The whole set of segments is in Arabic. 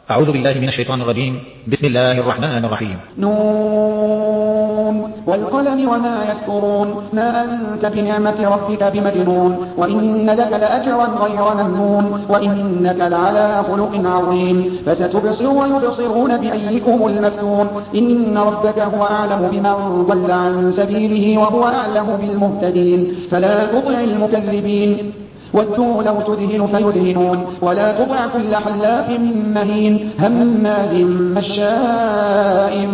أعوذ بالله من الشيطان الرجيم. بسم الله الرحمن الرحيم. نون والقلم وما يسطرون ما أنت بنعمة ربك بمجنون وإن لك لأجرا غير ممنون وإنك لعلى خلق عظيم فستبصر ويبصرون بأيكم المفتون إن ربك هو أعلم بمن ضل عن سبيله وهو أعلم بالمهتدين فلا تطع المكذبين ودوا لو تدهن فيدهنون ولا تطع كل حلاف مهين هماز مشاء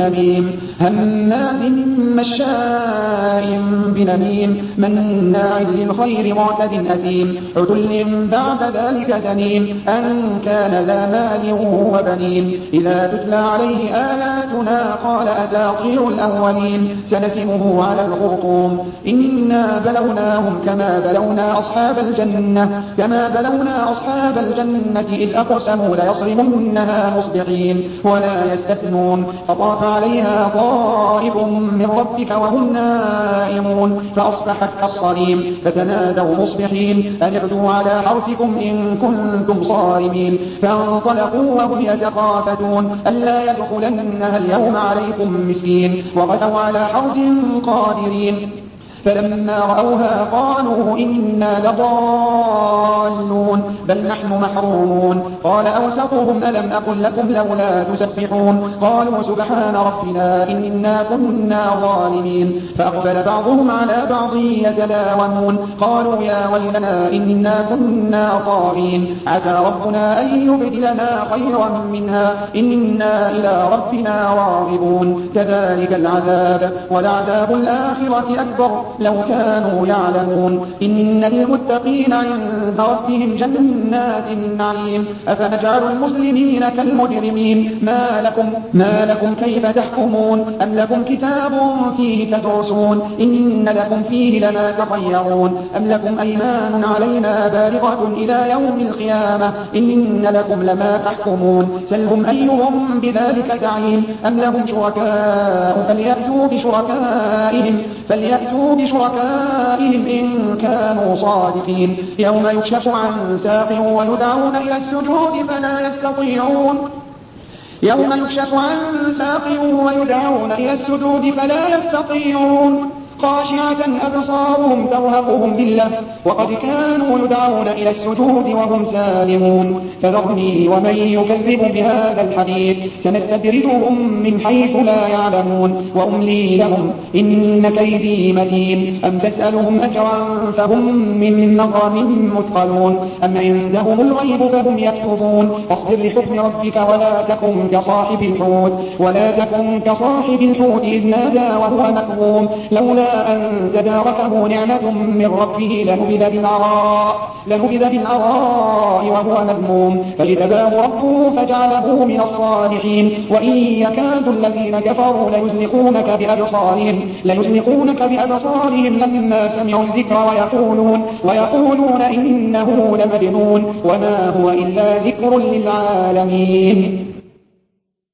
بنميم مناع للخير معتد أثيم عتل بعد ذلك زنيم أن كان ذا مال وبنين إذا تتلى عليه آياتنا قال أساطير الأولين سنسمه على الخرطوم إنا بلوناهم كما بلونا أصحاب الجنة إذ أقسموا ليصرمنها مصبحين ولا يستثنون فطاف عليها طائف من ربك وهم نائمون فأصبحت كالصريم فتنادوا مصبحين أن اغدوا على حرثكم إن كنتم صارمين فانطلقوا وهم يتخافتون ألا يدخلنها اليوم عليكم مسكين وغدوا على حرث قادرين فلما رأوها قالوا إنا لضالون بل نحن محرومون قال أوسطهم ألم أقل لكم لولا تسبحون قالوا سبحان ربنا إنا كنا ظالمين فأقبل بعضهم على بعض يتلاومون قالوا يا ويلنا إنا كنا طاغين عسى ربنا أن يبدلنا خيرا منها إنا إلى ربنا راغبون كذلك العذاب ولعذاب الآخرة أكبر لو كانوا يعلمون إن للمتقين عند ربهم جنات النعيم أفنجعل المسلمين كالمجرمين ما لكم كيف تحكمون أم لكم كتاب فيه تدرسون إن لكم فيه لما تخيرون أم لكم أيمان علينا بالغة إلى يوم القيامة إن لكم لما تحكمون سلهم أيهم بذلك زعيم أم لهم شركاء فليأتوا بشركائهم إن كانوا صادقين يوم يكشف عن ساق ويدعون إلى السجود فلا يستطيعون خاشعة أبصارهم ترهقهم ذلة وقد كانوا يدعون إلى السجود وهم سالمون فذرني ومن يكذب بهذا الحديث سنستدرجهم من حيث لا يعلمون وأملي لهم إن كيدي متين أم تسألهم أجرا فهم من مغرم مثقلون أم عندهم الغيب فهم يكتبون فاصبر لحكم ربك ولا تكن كصاحب الحوت إذ نادى وهو مكظوم لولا أن تداركه نعمة من ربه لنبذ بالعراء وهو مذموم فاجتباه ربه فجعله من الصالحين وإن يكاد الذين كفروا ليزلقونك بأبصارهم لما سمعوا الذكر ويقولون إنه لمجنون وما هو إلا ذكر للعالمين.